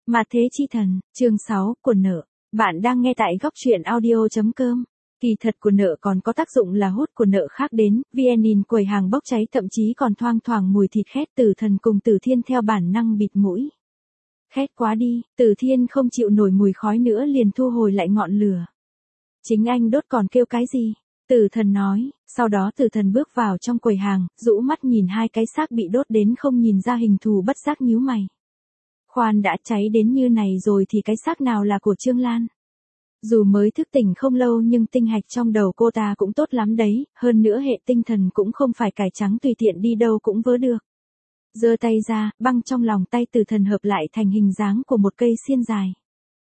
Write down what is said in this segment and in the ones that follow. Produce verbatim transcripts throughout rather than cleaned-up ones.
Mà thế chi thần, chương sáu, của nợ. Bạn đang nghe tại góc truyện audio.com. Kỳ thật của nợ còn có tác dụng là hút của nợ khác đến, Viennin quầy hàng bốc cháy thậm chí còn thoang thoảng mùi thịt khét. Tử Thần cùng Tử Thiên theo bản năng bịt mũi. Khét quá đi, Tử Thiên không chịu nổi mùi khói nữa liền thu hồi lại ngọn lửa. Chính anh đốt còn kêu cái gì? Tử Thần nói, sau đó Tử Thần bước vào trong quầy hàng, rũ mắt nhìn hai cái xác bị đốt đến không nhìn ra hình thù, bất giác nhíu mày. Khoan đã, cháy đến như này rồi thì cái xác nào là của Trương Lan? Dù mới thức tỉnh không lâu nhưng tinh hạch trong đầu cô ta cũng tốt lắm đấy, hơn nữa hệ tinh thần cũng không phải cải trắng tùy tiện đi đâu cũng vớ được. Giơ tay ra, băng trong lòng tay Tử Thần hợp lại thành hình dáng của một cây xiên dài.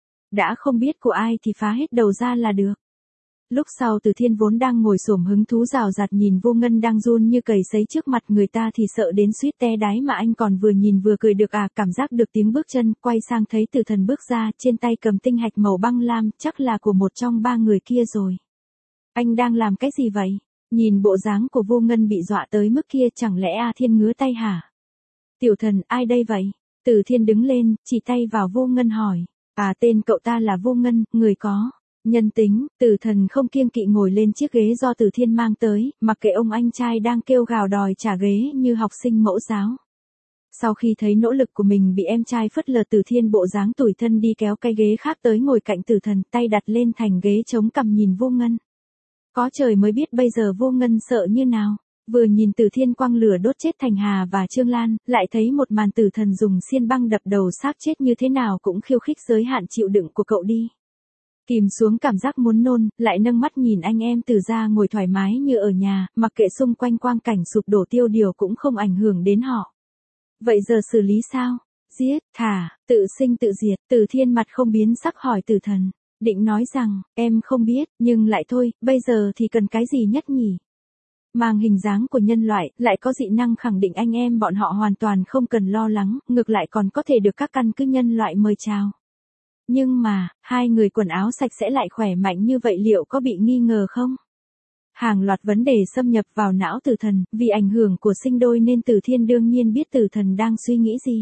Đã không biết của ai thì phá hết đầu ra là được. Lúc sau Tử Thiên vốn đang ngồi xổm hứng thú rào rạt nhìn Vô Ngân đang run như cầy sấy trước mặt người ta thì sợ đến suýt té đáy, mà anh còn vừa nhìn vừa cười được à, cảm giác được tiếng bước chân, quay sang thấy Tử Thần bước ra, trên tay cầm tinh hạch màu băng lam, chắc là của một trong ba người kia rồi. Anh đang làm cái gì vậy? Nhìn bộ dáng của Vô Ngân bị dọa tới mức kia, chẳng lẽ A Thiên ngứa tay hả? Tiểu Thần, ai đây vậy? Tử Thiên đứng lên, chỉ tay vào Vô Ngân hỏi. À, tên cậu ta là Vô Ngân, người có nhân tính. Tử Thần không kiêng kỵ ngồi lên chiếc ghế do Tử Thiên mang tới, mặc kệ ông anh trai đang kêu gào đòi trả ghế như học sinh mẫu giáo. Sau khi thấy nỗ lực của mình bị em trai phớt lờ, Tử Thiên bộ dáng tủi thân đi kéo cái ghế khác tới ngồi cạnh Tử Thần, tay đặt lên thành ghế chống cằm nhìn Vô Ngân. Có trời mới biết bây giờ Vô Ngân sợ như nào. Vừa nhìn Tử Thiên quăng lửa đốt chết Thành Hà và Trương Lan, lại thấy một màn Tử Thần dùng xiên băng đập đầu xác chết như thế nào cũng khiêu khích giới hạn chịu đựng của cậu đi. Kìm xuống cảm giác muốn nôn, lại nâng mắt nhìn anh em Tử gia ngồi thoải mái như ở nhà, mặc kệ xung quanh quang cảnh sụp đổ tiêu điều cũng không ảnh hưởng đến họ. Vậy giờ xử lý sao? Giết, thả, tự sinh tự diệt. Tử Thiên mặt không biến sắc hỏi Tử Thần. Định nói rằng, em không biết, nhưng lại thôi, bây giờ thì cần cái gì nhất nhỉ? Mang hình dáng của nhân loại, lại có dị năng, khẳng định anh em bọn họ hoàn toàn không cần lo lắng, ngược lại còn có thể được các căn cứ nhân loại mời chào. Nhưng mà, hai người quần áo sạch sẽ lại khỏe mạnh như vậy liệu có bị nghi ngờ không? Hàng loạt vấn đề xâm nhập vào não Tử Thần, vì ảnh hưởng của sinh đôi nên Tử Thiên đương nhiên biết Tử Thần đang suy nghĩ gì.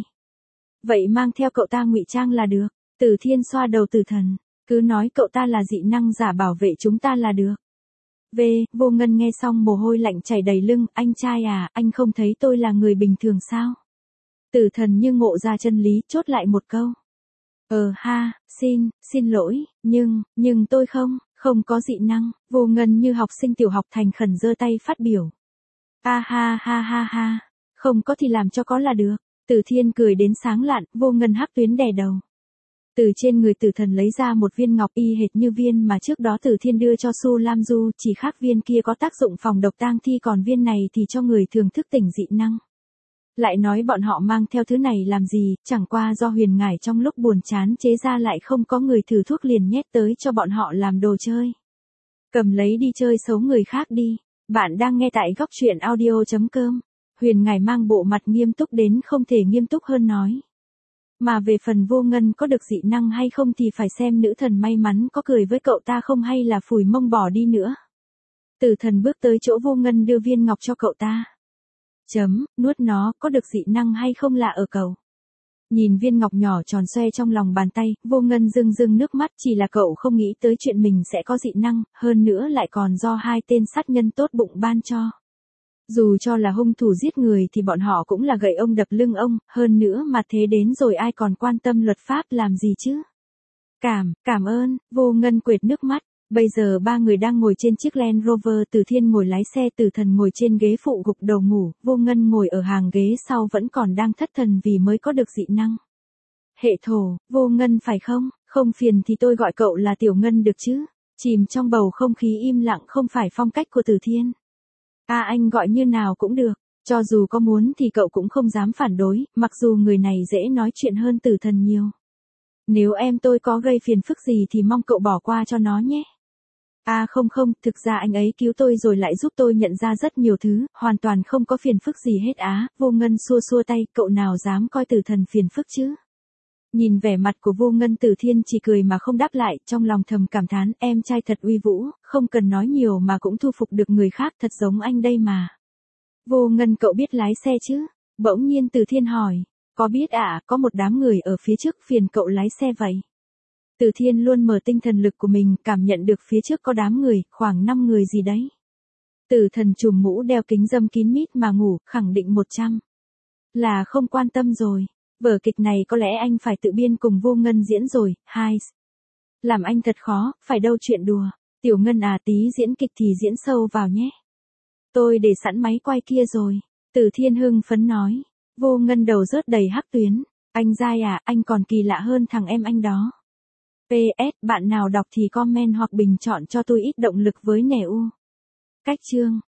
Vậy mang theo cậu ta ngụy trang là được. Tử Thiên xoa đầu Tử Thần, cứ nói cậu ta là dị năng giả bảo vệ chúng ta là được. V, Vô Ngân nghe xong mồ hôi lạnh chảy đầy lưng, anh trai à, anh không thấy tôi là người bình thường sao? Tử Thần như ngộ ra chân lý, chốt lại một câu. Ờ ha, xin, xin lỗi, nhưng, nhưng tôi không, không có dị năng. Vô Ngân như học sinh tiểu học thành khẩn giơ tay phát biểu. A ha ha ha ha, không có thì làm cho có là được. Tử Thiên cười đến sáng lạn, Vô Ngân hắc tuyến đè đầu. Từ trên người Tử Thần lấy ra một viên ngọc y hệt như viên mà trước đó Tử Thiên đưa cho Su Lam Du, chỉ khác viên kia có tác dụng phòng độc tang thi, còn viên này thì cho người thường thức tỉnh dị năng. Lại nói bọn họ mang theo thứ này làm gì, chẳng qua do Huyền Ngải trong lúc buồn chán chế ra, lại không có người thử thuốc liền nhét tới cho bọn họ làm đồ chơi. Cầm lấy đi chơi xấu người khác đi. Bạn đang nghe tại góc truyện audio.com. Huyền Ngải mang bộ mặt nghiêm túc đến không thể nghiêm túc hơn nói. Mà về phần Vô Ngân có được dị năng hay không thì phải xem nữ thần may mắn có cười với cậu ta không hay là phủi mông bỏ đi nữa. Tử Thần bước tới chỗ Vô Ngân đưa viên ngọc cho cậu ta. Chấm, nuốt nó, có được dị năng hay không là ở cậu. Nhìn viên ngọc nhỏ tròn xoe trong lòng bàn tay, Vô Ngân rưng rưng nước mắt, chỉ là cậu không nghĩ tới chuyện mình sẽ có dị năng, hơn nữa lại còn do hai tên sát nhân tốt bụng ban cho. Dù cho là hung thủ giết người thì bọn họ cũng là gậy ông đập lưng ông, hơn nữa mà thế đến rồi ai còn quan tâm luật pháp làm gì chứ. Cảm, cảm ơn. Vô Ngân quệt nước mắt. Bây giờ ba người đang ngồi trên chiếc Land Rover, Tử Thiên ngồi lái xe, Tử Thần ngồi trên ghế phụ gục đầu ngủ, Vô Ngân ngồi ở hàng ghế sau vẫn còn đang thất thần vì mới có được dị năng. Hệ thổ, Vô Ngân phải không? Không phiền thì tôi gọi cậu là Tiểu Ngân được chứ? Chìm trong bầu không khí im lặng không phải phong cách của Tử Thiên. À, anh gọi như nào cũng được, cho dù có muốn thì cậu cũng không dám phản đối, mặc dù người này dễ nói chuyện hơn Tử Thần nhiều. Nếu em tôi có gây phiền phức gì thì mong cậu bỏ qua cho nó nhé. À không không, thực ra anh ấy cứu tôi rồi lại giúp tôi nhận ra rất nhiều thứ, hoàn toàn không có phiền phức gì hết á. Vô Ngân xua xua tay, cậu nào dám coi Tử Thần phiền phức chứ. Nhìn vẻ mặt của Vô Ngân, Tử Thiên chỉ cười mà không đáp lại, trong lòng thầm cảm thán, em trai thật uy vũ, không cần nói nhiều mà cũng thu phục được người khác, thật giống anh đây mà. Vô Ngân, cậu biết lái xe chứ? Bỗng nhiên Tử Thiên hỏi. Có biết ạ, à, có một đám người ở phía trước phiền cậu lái xe vậy. Từ Thiên luôn mở tinh thần lực của mình, cảm nhận được phía trước có đám người, khoảng năm người gì đấy. Tử Thần trùm mũ đeo kính râm kín mít mà ngủ, khẳng định một trăm. Là không quan tâm rồi. Vở kịch này có lẽ anh phải tự biên cùng Vô Ngân diễn rồi. Hai. Làm anh thật khó, phải đâu chuyện đùa. Tiểu Ngân à, tí diễn kịch thì diễn sâu vào nhé. Tôi để sẵn máy quay kia rồi. Từ Thiên hưng phấn nói. Vô Ngân đầu rớt đầy hắc tuyến. Anh dai à, anh còn kỳ lạ hơn thằng em anh đó. pê ét, bạn nào đọc thì comment hoặc bình chọn cho tôi ít động lực với nẻ u. Cách chương.